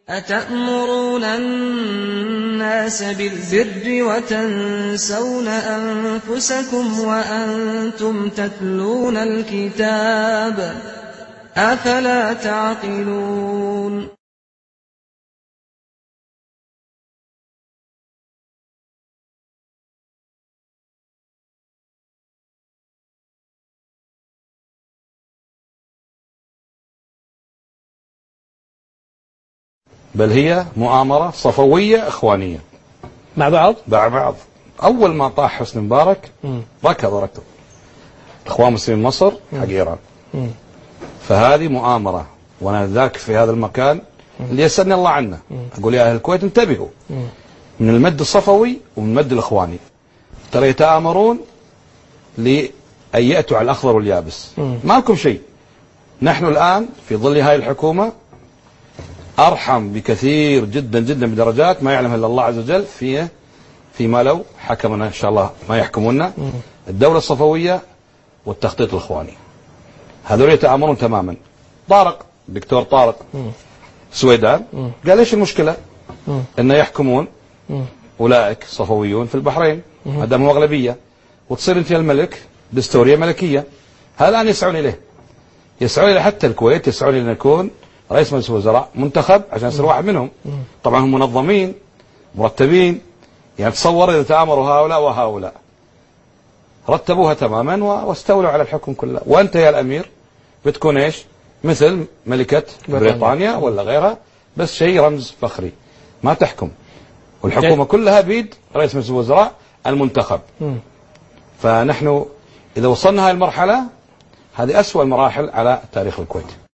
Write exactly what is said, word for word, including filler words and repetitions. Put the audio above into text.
أتأمرون الناس بالبر وتنسون أنفسكم وأنتم تتلون الكتاب أفلا تعقلون بل هي مؤامرة صفوية إخوانية مع بعض مع بعض. أول ما طاح حسني مبارك ركض ركض إخوان مسلمين مصر حق إيران. فهذه مؤامرة، وأنا ذاك في هذا المكان اللي يسألني الله عنه أقول يا أهل الكويت انتبهوا من المد الصفوي ومن المد الإخواني، ترى يتآمرون لأن يأتوا على الأخضر واليابس. ما لكم شيء. نحن الآن في ظل هاي الحكومة أرحم بكثير جدا جدا بدرجات ما يعلمها إلا الله عز وجل فيه فيما لو حكمنا إن شاء الله ما يحكمونا الدولة الصفوية والتخطيط الإخواني. هذول يتآمرون تماما. طارق دكتور طارق سويدان قال إيش المشكلة إنه يحكمون أولئك صفويون في البحرين ما دام هو أغلبية وتصير أنت الملك دستورية ملكية. هذا الآن يسعون إليه، يسعون إلى حتى الكويت يسعون إلى أن يكون رئيس مجلس الوزراء منتخب عشان يصير واحد منهم. طبعا هم منظمين مرتبين، يعني تصور إذا تآمروا هؤلاء وهؤلاء رتبوها تماما واستولوا على الحكم كله. وأنت يا الأمير بتكون إيش؟ مثل ملكة بريطانيا ولا غيرها، بس شيء رمز فخري ما تحكم، والحكومة كلها بيد رئيس مجلس الوزراء المنتخب. فنحن إذا وصلنا هذه المرحلة هذه أسوأ المراحل على تاريخ الكويت.